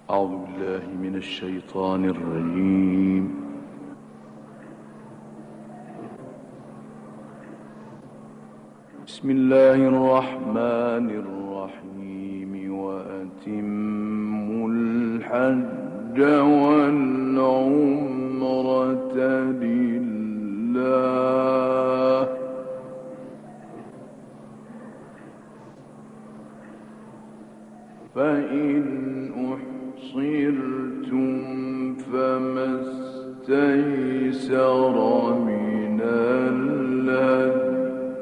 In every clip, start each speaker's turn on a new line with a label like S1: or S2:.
S1: أعوذ بالله من الشيطان الرجيم. بسم الله الرحمن الرحيم. وأتموا الحج والعمرة لله فإن أحصرتم فما استيسر من الهدي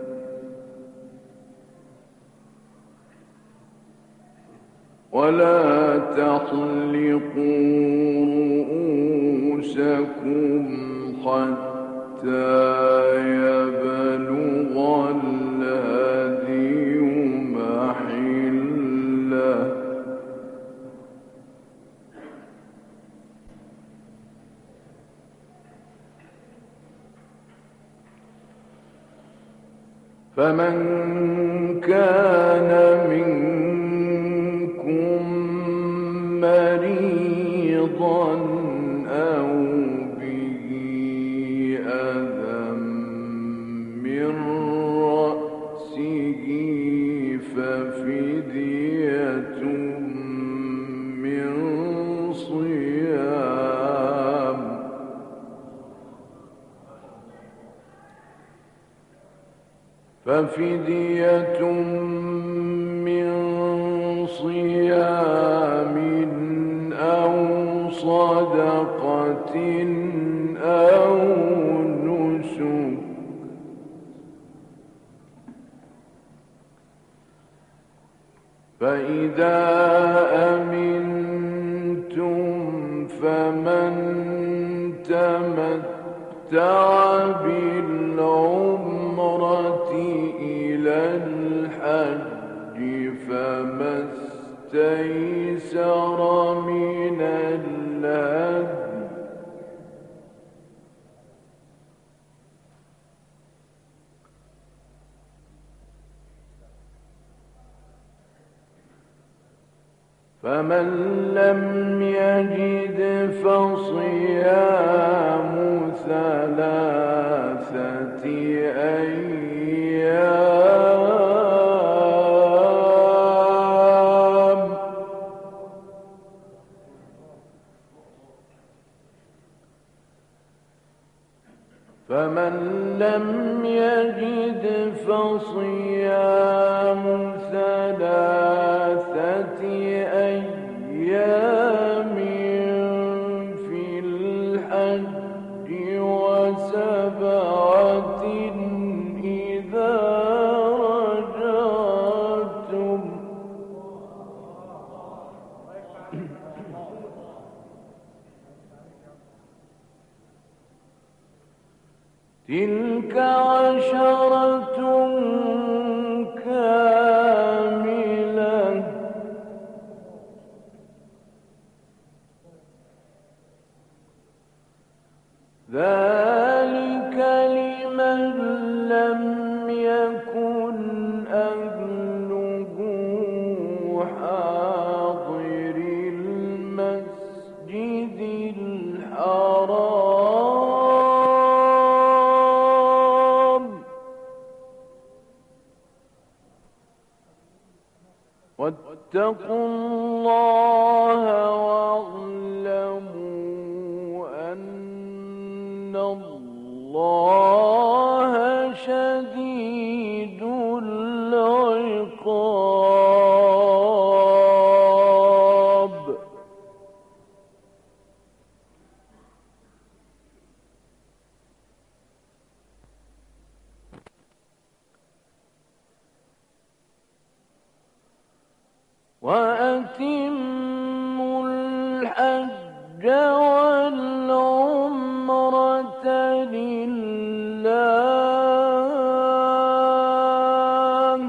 S1: ولا تحلقوا رؤوسكم حتى يبلغ الهدي محله فمن كان منكم مريضا أو به أذى من رأسه ففدية من صيام أو صدقة أو نسك فإذا أمنتم فمن تمتع بالعمرة إلى الحج فما استيسر من الهدي فمن لم يجد فصيام 3 أيام فمن لم يجد فصيام 3 أيام في الحج و7 إذا رجعتم تلك 10 كاملة ذلك لمن لم يكن أهله حاضر المسجد الحرام واتقوا الله واعلموا أن الله شديد العقاب وأتموا الحج والعمرة لله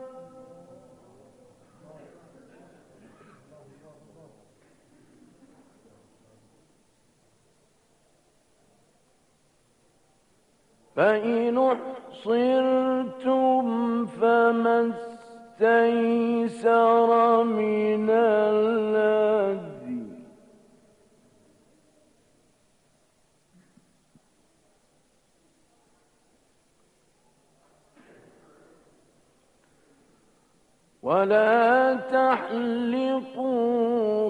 S1: فإن أحصرتم فما استيسر من الهدي
S2: ولا تحلقوا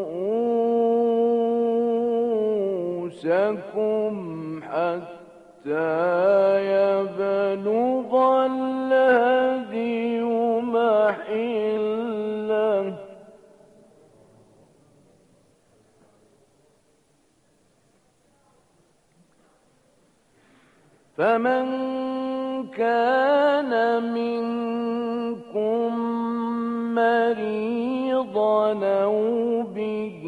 S2: رؤوسكم حتى يبلغ الهدي محله فمن كان منكم مريضا أو به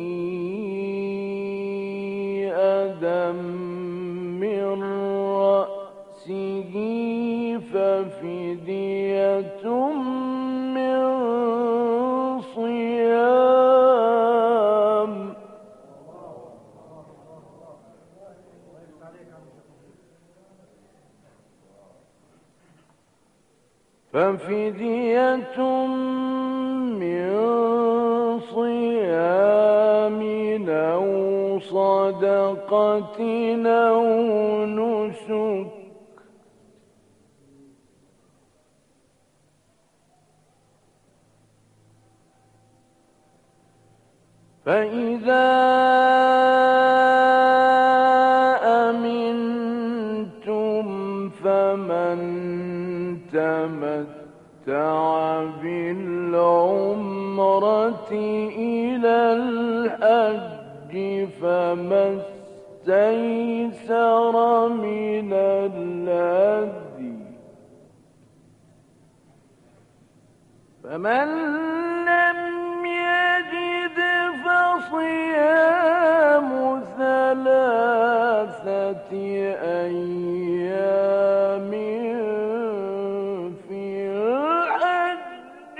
S2: أذى من رأسه ففدية من صيام أو صدقة أو نسك فإذا أمنتم فمن تمتع بالعمرة إلى الحج فما استيسر من الهدي فمن لم يجد فصيام 3 أيام في الحج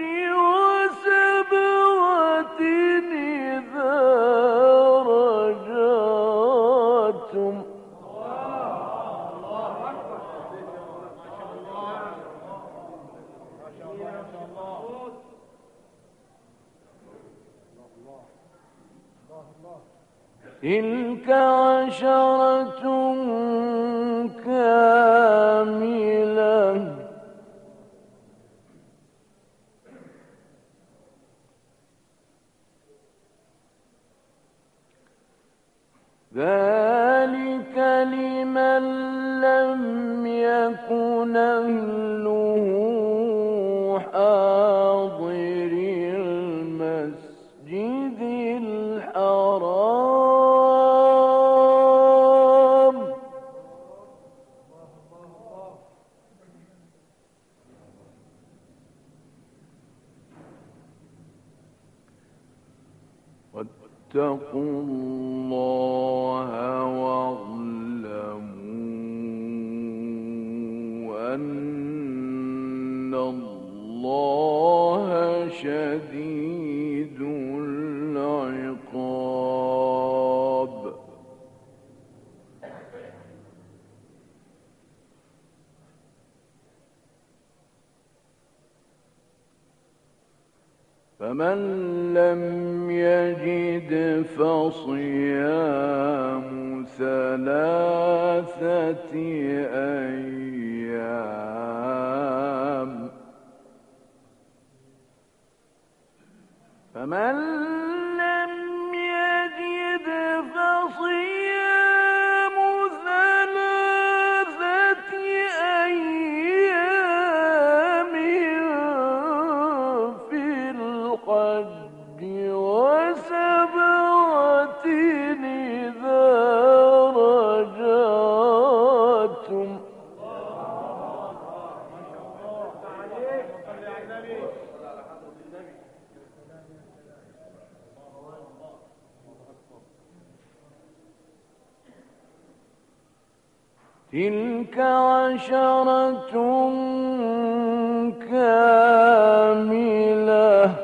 S2: و7 إذا رجعتم تلك 10 كاملة ذلك لمن لم يكن أهله حاضر المسجد الحرام واتقوا الله واعلموا أن الله شديد العقاب فمن لم يجد فصيام 3 أيام فمن لم يجد فصيام 3 أيام في الحج و7 إذا رجعتم تلك 10 كاملة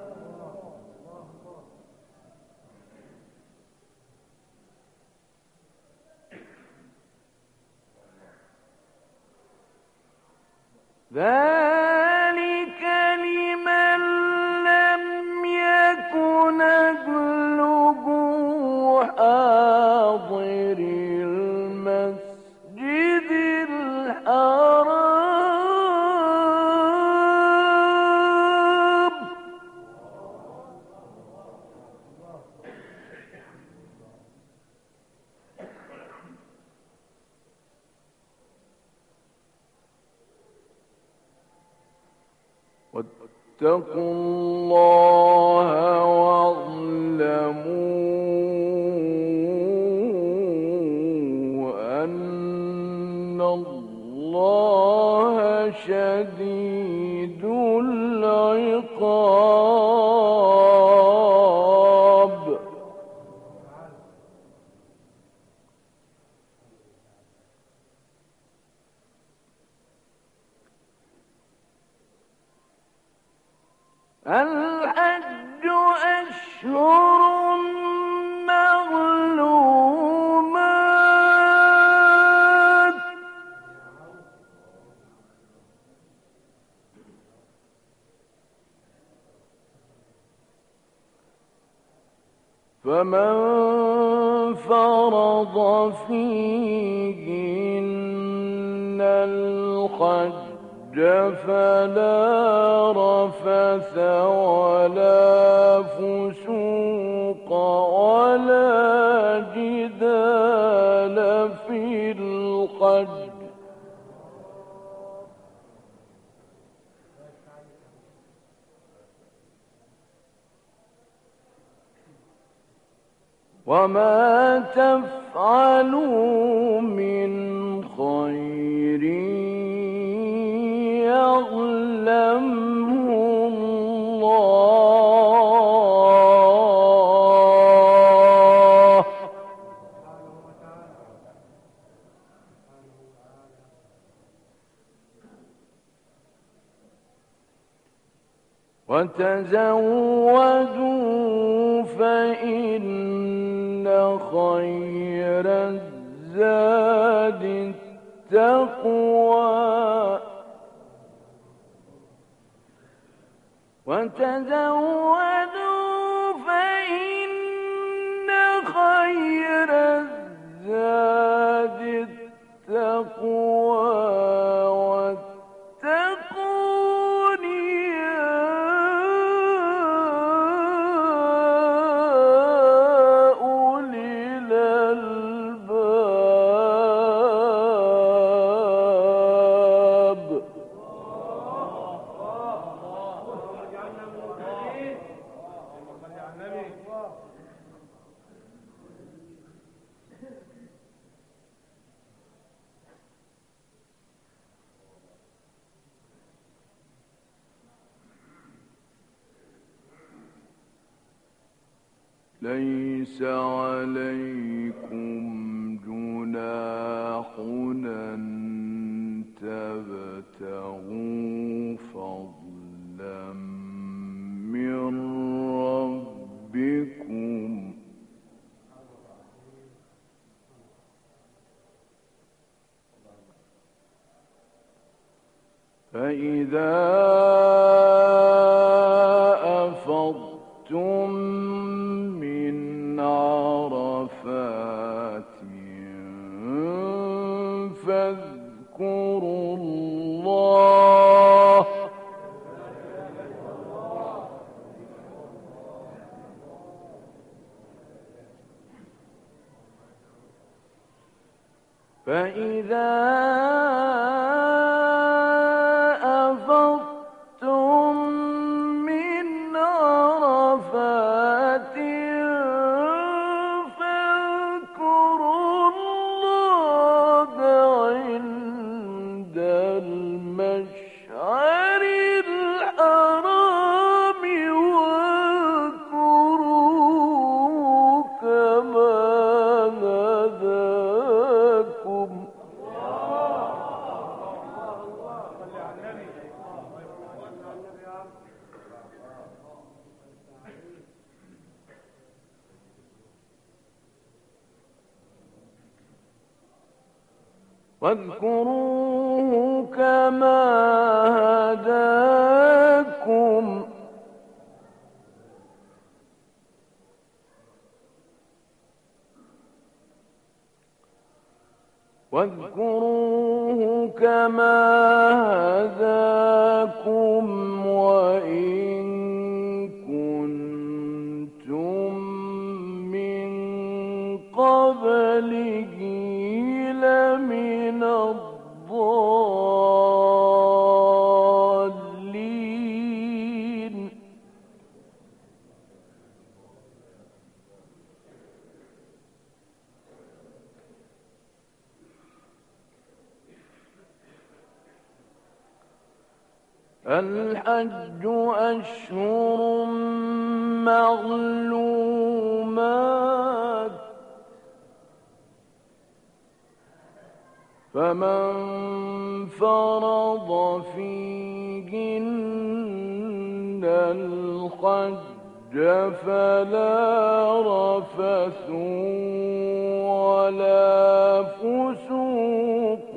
S2: ذلك لمن لم يكن أهله حاضر المسجد الحرام واتقوا الله واعلموا أن الله شديد العقاب. الحج أشهر معلومات، فمن فرض فيهن الحج فلا رفث ولا فسوق ولا جدال في الحج، وما تفعلوا من خير يعلمه الله، وتزودوا فإن خير الزاد التقوى، وتزودوا فإن خير الزاد التقوى واتقون يا أولي الألباب. ليس عليكم جناح أن تبتغوا فضلا من ربكم، فإذا أفضتم من عرفات فاذكروا الله فإذا أفضتم من عرفات فاذكروا الله عند المشعر الحرام واذكروه كما هداكم. واذكروه كما هداكم واذكروه كما هداكم وإن كنتم من قبله لمن الضالين. الحج أشهر معلومات فمن فرض فيهن الحج فلا رفث ولا فسوق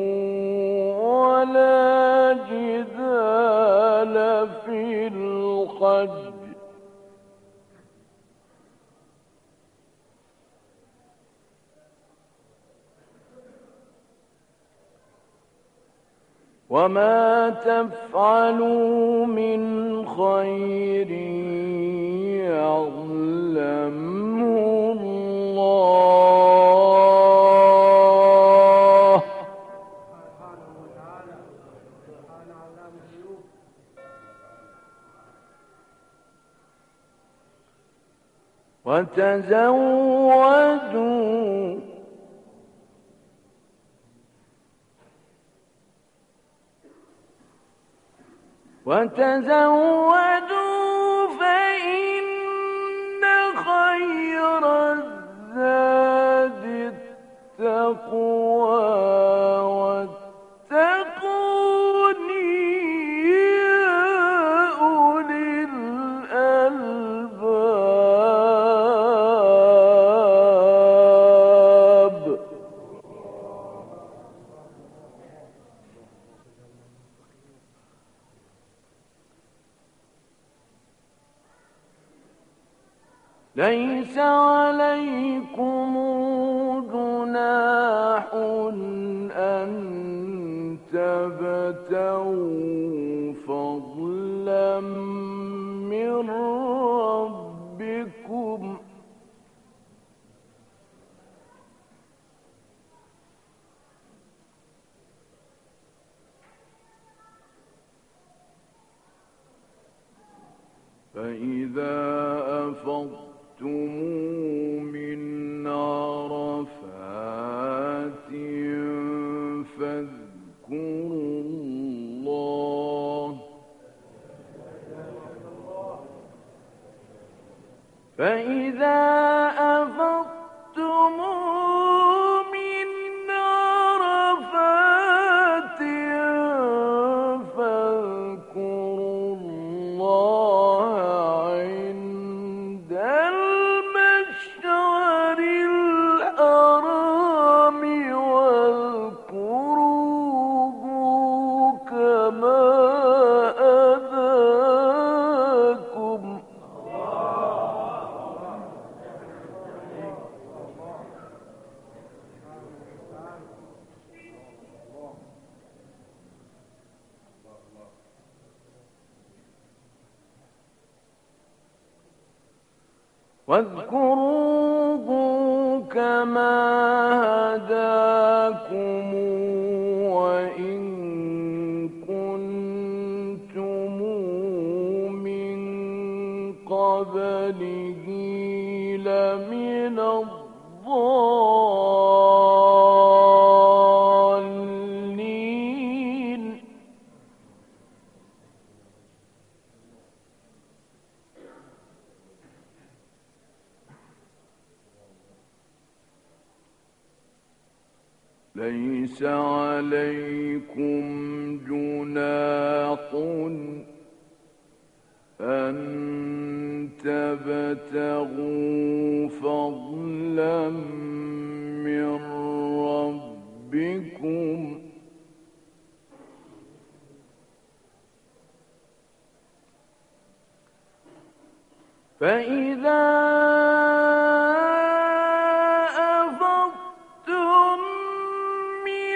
S2: ولا جدال في الحج وما تفعلوا من خير يعلمه الله وتزودوا فإن خير الزاد التقوى واتقون يا أولي الألباب. ليس عليكم جناح أن تبتغوا فضلا من ربكم فإذا أفضتم من عرفات فاذكروا الله فإذا أفضتم من عرفات فاذكروا الله عند المشعر الحرام واذكروه كما هداكم وإن كنتم من قبله لمن الضالين. ليس عليكم جناح أن تبتغوا فضلا من ربكم فإذا أفضتم من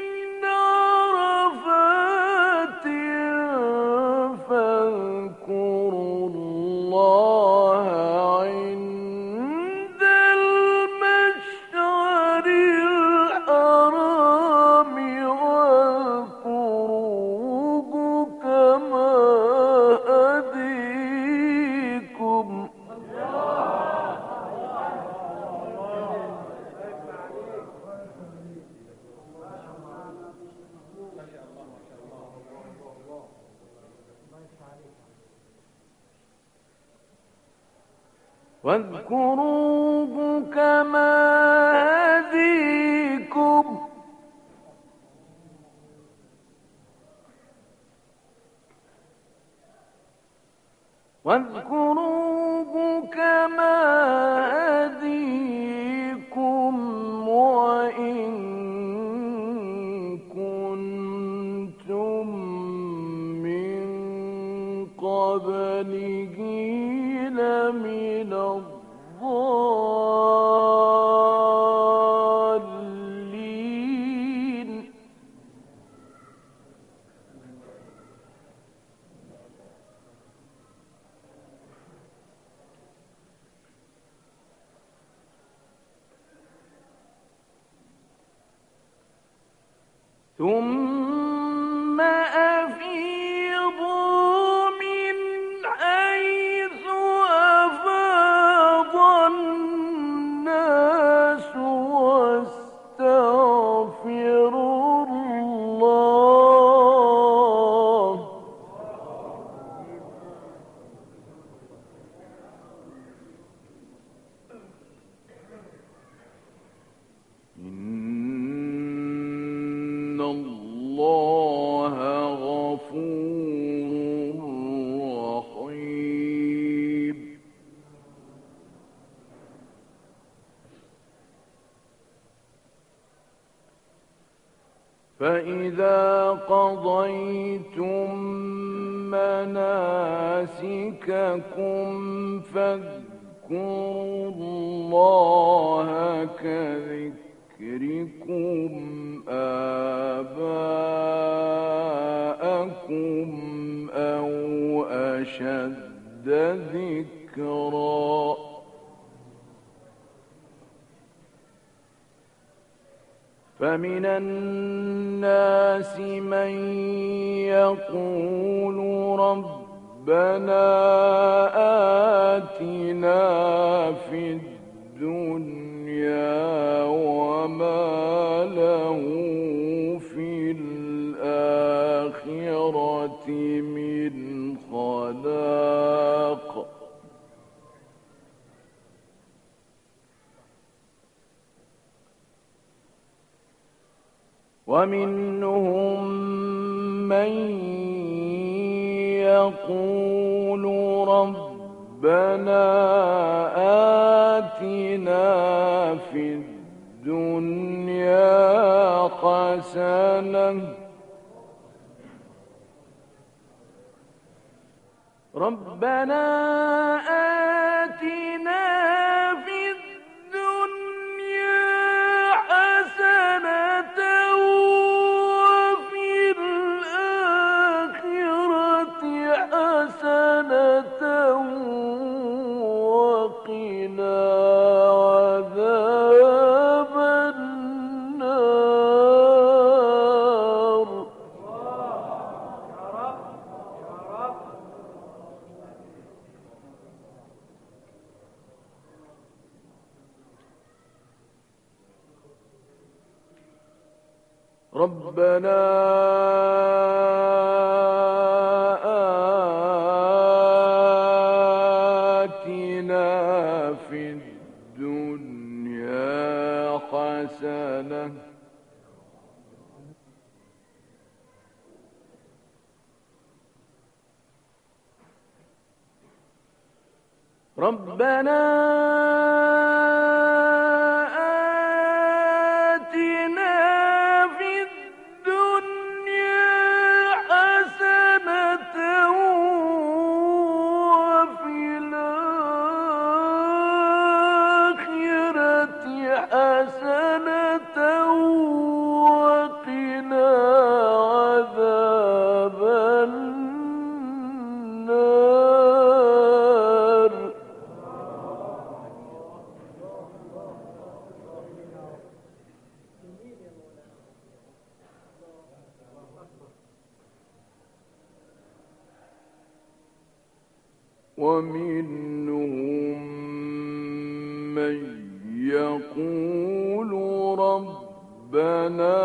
S2: عرفات فاذكروا الله عند المشعر الحرام واذكروه كما هديكم واذكروه كما هديكم وإن كنتم من قبله لمن الضالين ثم أفيضوا من حيث أفاض الناس واستغفروا الله إن الله غفور رحيم فإذا قضيتم مناسككم فاذكروا الله كذكركم آباءكم أو أشد ذكرا فمن الناس من يقول ربنا آتنا في الدنيا وما له في الآخرة من خلاق ومنهم من يقول ربنا آتنا في الدنيا حسنة ربنا آتنا في الدنيا حسنة وفي الآخرة حسنة وقنا عذاب النار ربنا آتنا في الدنيا حسنة ربنا آتنا في الدنيا حسنة وفي الآخرة حسنة وقنا عذاب النار ومنهم من يقول ربنا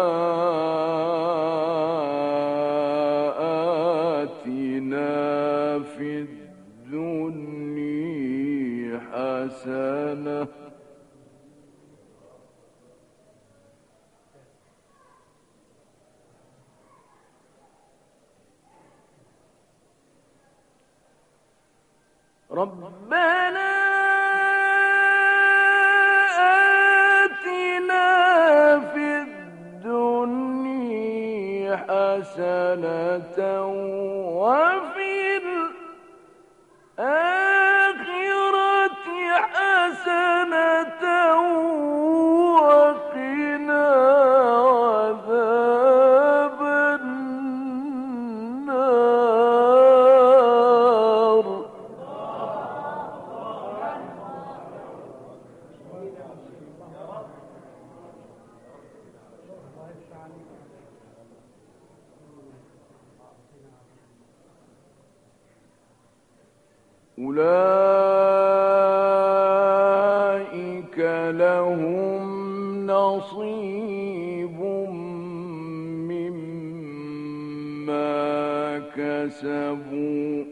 S2: آتنا في الدنيا حسنة حسنة ربنا آتنا في الدنيا حسنة وفي الآخرة حسنة وقنا عذاب النار أولئك لهم نصيب مما كسبوا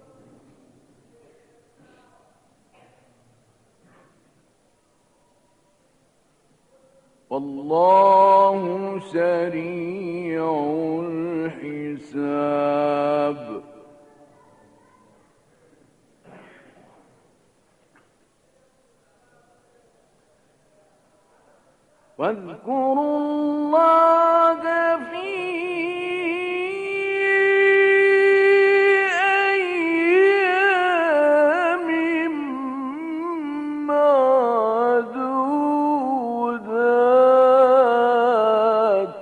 S2: والله سريع الحساب واذكروا الله في أيام معدودات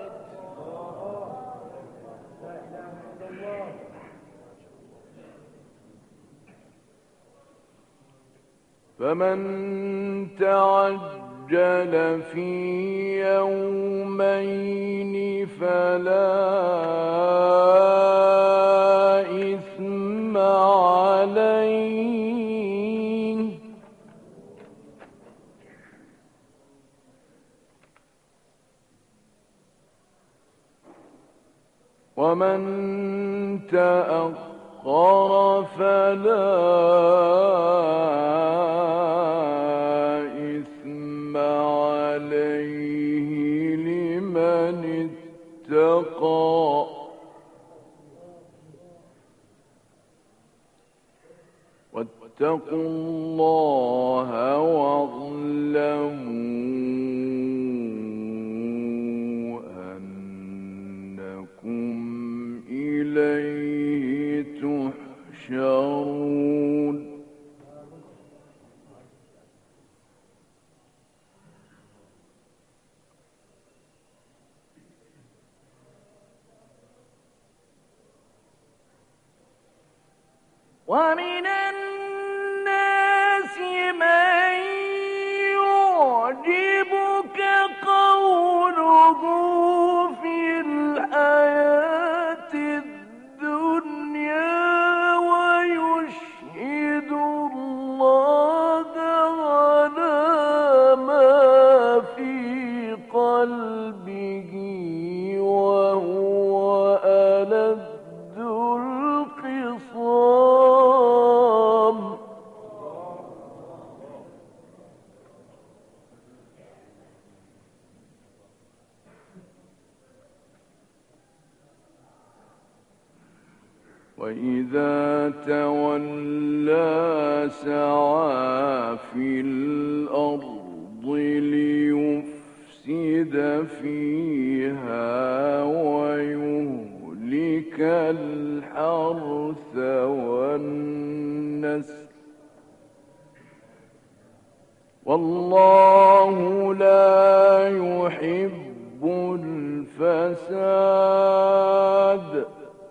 S2: فمن تعجل في يومين فلا إثم عليه ومن تأخر فلا إثم عليه لمن اتقى واتقوا الله واعلموا أنكم إليه تحشرون ومن الناس من يعجبك قوله في الحياة الدنيا ويشهد الله على ما في قلبه وهو ألد الخصام وإذا تولى سعى في الأرض ليفسد فيها ويهلك الحرث والنسل والله لا يحب الفساد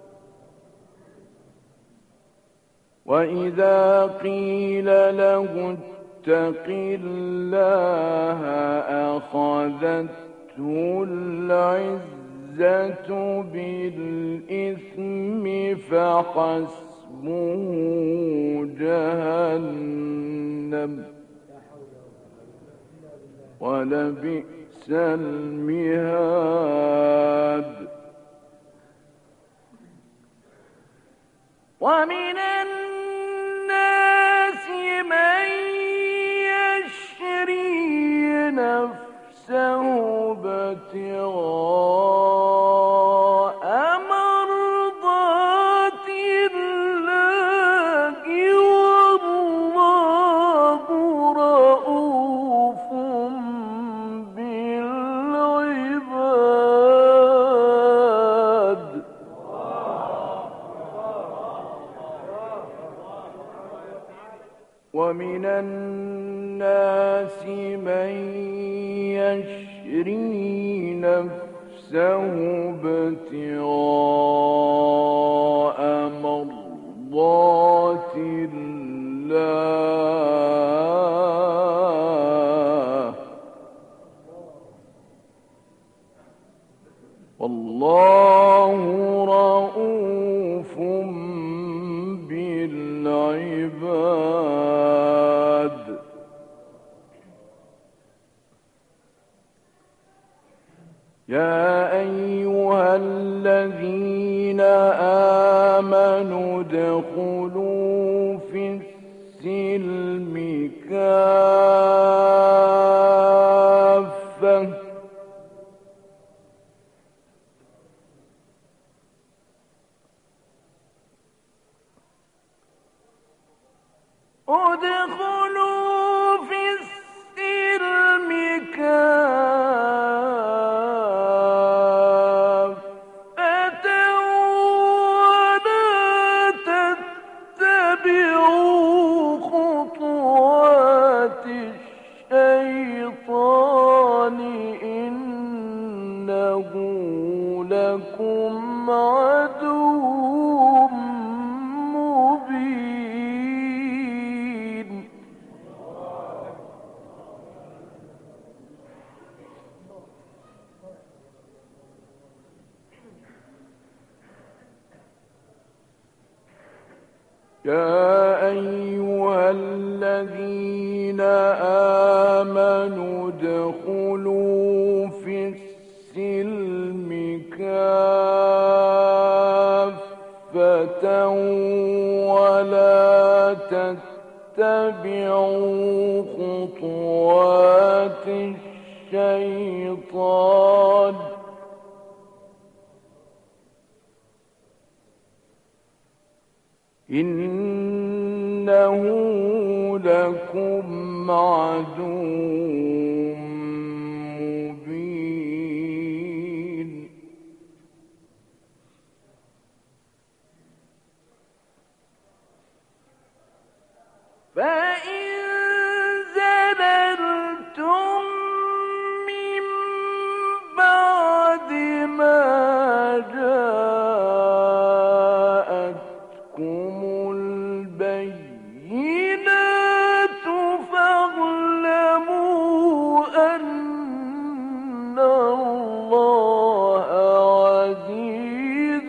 S2: وإذا قيل له اتق الله أخذته العزة بالإثم فحسبه جهنم ولبئس المهاد ومن الناس من نفسه ابتغاء مرضات الله والله رؤوف بالعباد. ومن الناس من يشري نفسه ابتغاء مرضات الله والله رؤوف بالعباد. يا أيها الذين آمنوا ادخلوا في السلم كافة ادخلوا في السلم كافة ولا تتبعوا خطوات الشيطان إنه لكم عدو مبين. يا أيها الذين آمنوا ادخلوا في السلم كافة ولا تتبعوا خطوات الشيطان إنه لكم عدو مبين. فإن زللتم من بعد ما جاءتكم البينات فاعلموا أن الله عزيز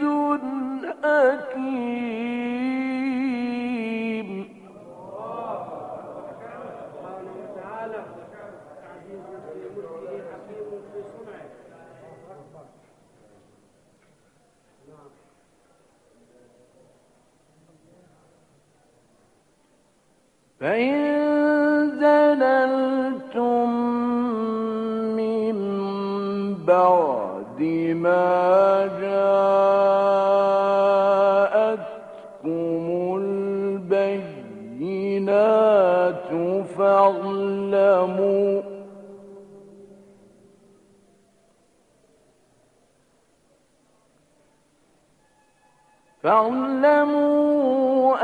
S2: حكيم. فإن زللتم من بعد ما جاءتكم البينات فاعلموا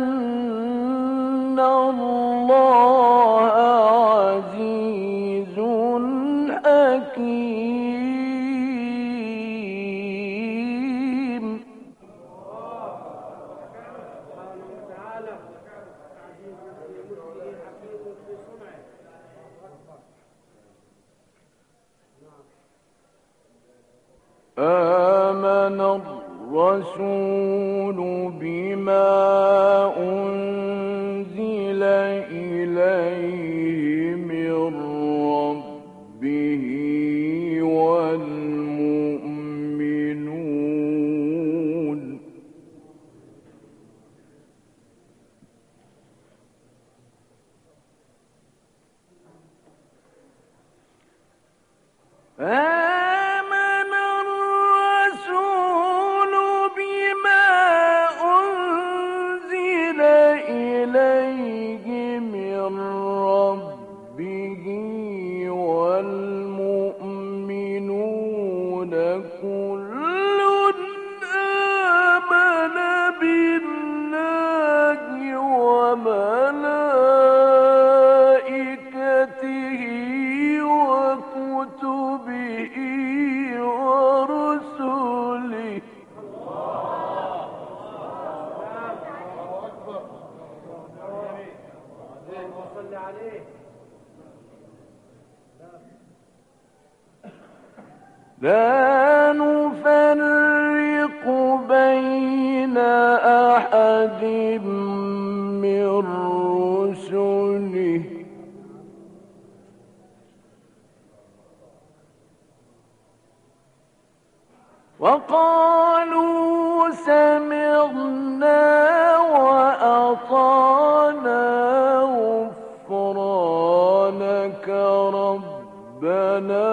S2: أن الله عزيز حكيم. آمن الرسول بما أنزل إليه من ربه والمؤمنون آمن الرسول بما أنزل إليه من ربه والمؤمنون كل آمن بالله وملائكته وكتبه ورسله لا نفرق بين أحد من رسله وقالوا سمعنا وأطعنا غفرانك ربنا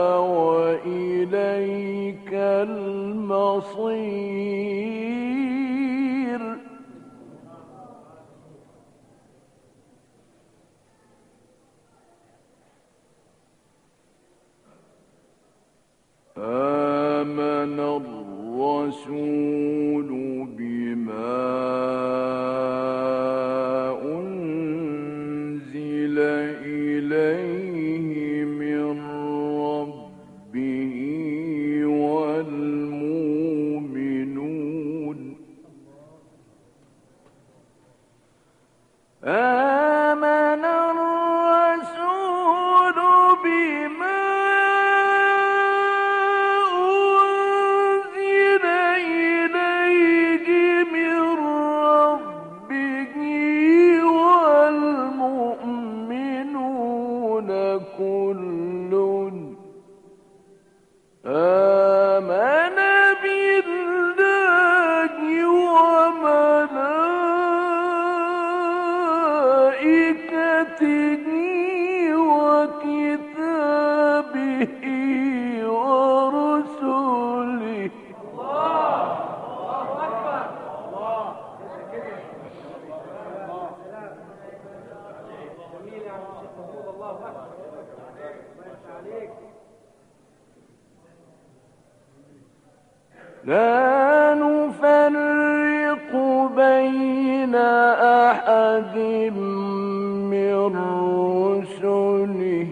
S2: وإليك المصير آمن الرسول بما أنزل إليه من ربه والمؤمنون آمن الرسول بما كل آمن بالله وملائكته وكتابه ورسله لا نفرق بين أحد من رسله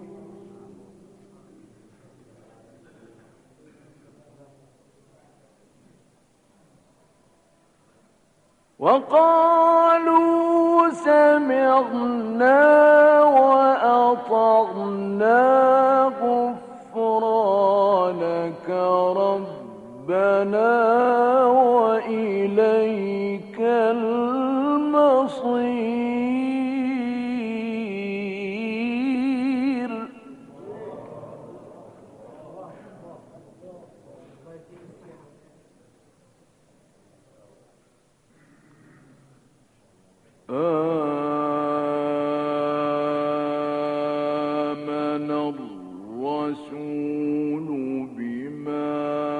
S2: وقالوا سمعنا وأطعنا غفرانك ربنا وإليك المصير آمن الرسول بما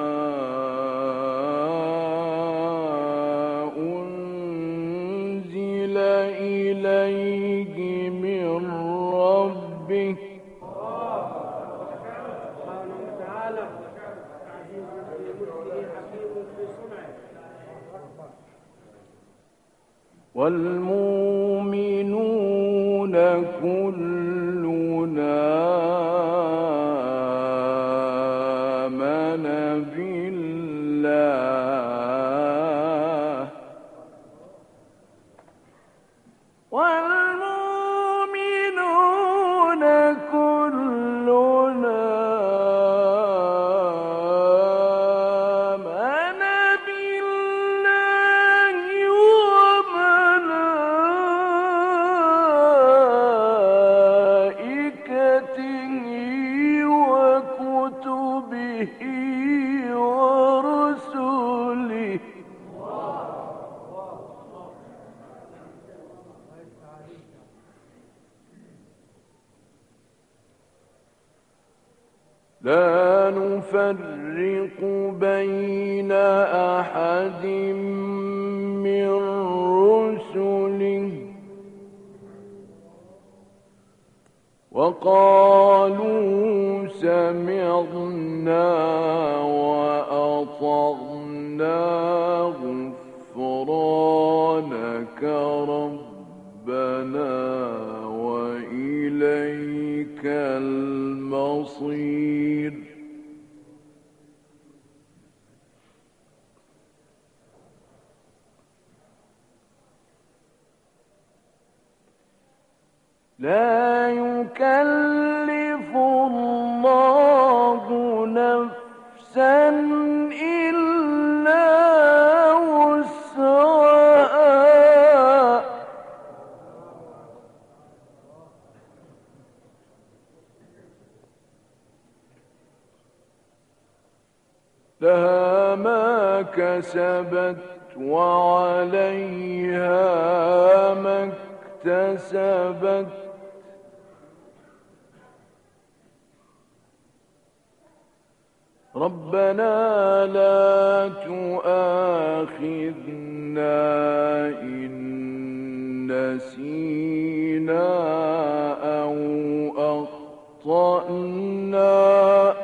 S2: أنزل إليه من ربه والمؤمنون كلنا آمن بالله والمؤمنون كلنا آمن بالله لا نفرق بين أحد من رسله وقالوا سمعنا وأطعنا غفرانك ربنا وإليك المصير لا يكلف الله نفسا إلا وسعها لها ما كسبت وعليها ما اكتسبت ربنا لا تؤاخذنا إن نسينا أو أخطأنا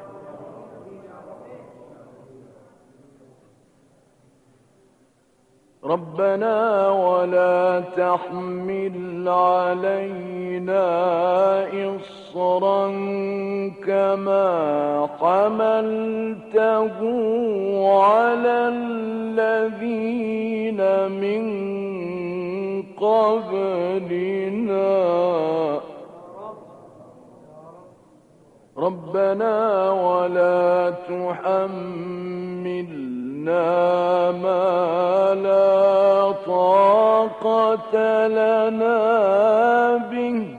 S2: ربنا ولا تحمل علينا إصرا كما حملته على الذين من قبلنا ربنا ولا تحملنا ما لا طاقة لنا به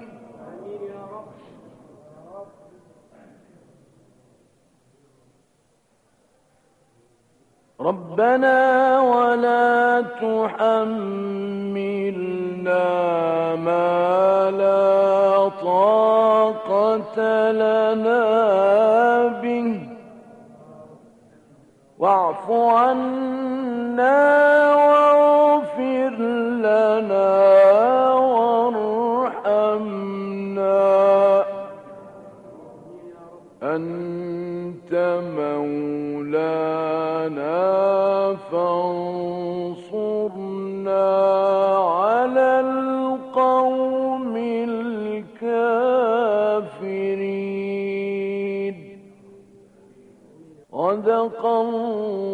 S2: ربنا ولا تحملنا ما لا طاقة لنا به واعف عنا واغفر لنا وارحمنا أنت مولانا فانصرنا على القوم الكافرين صدق الله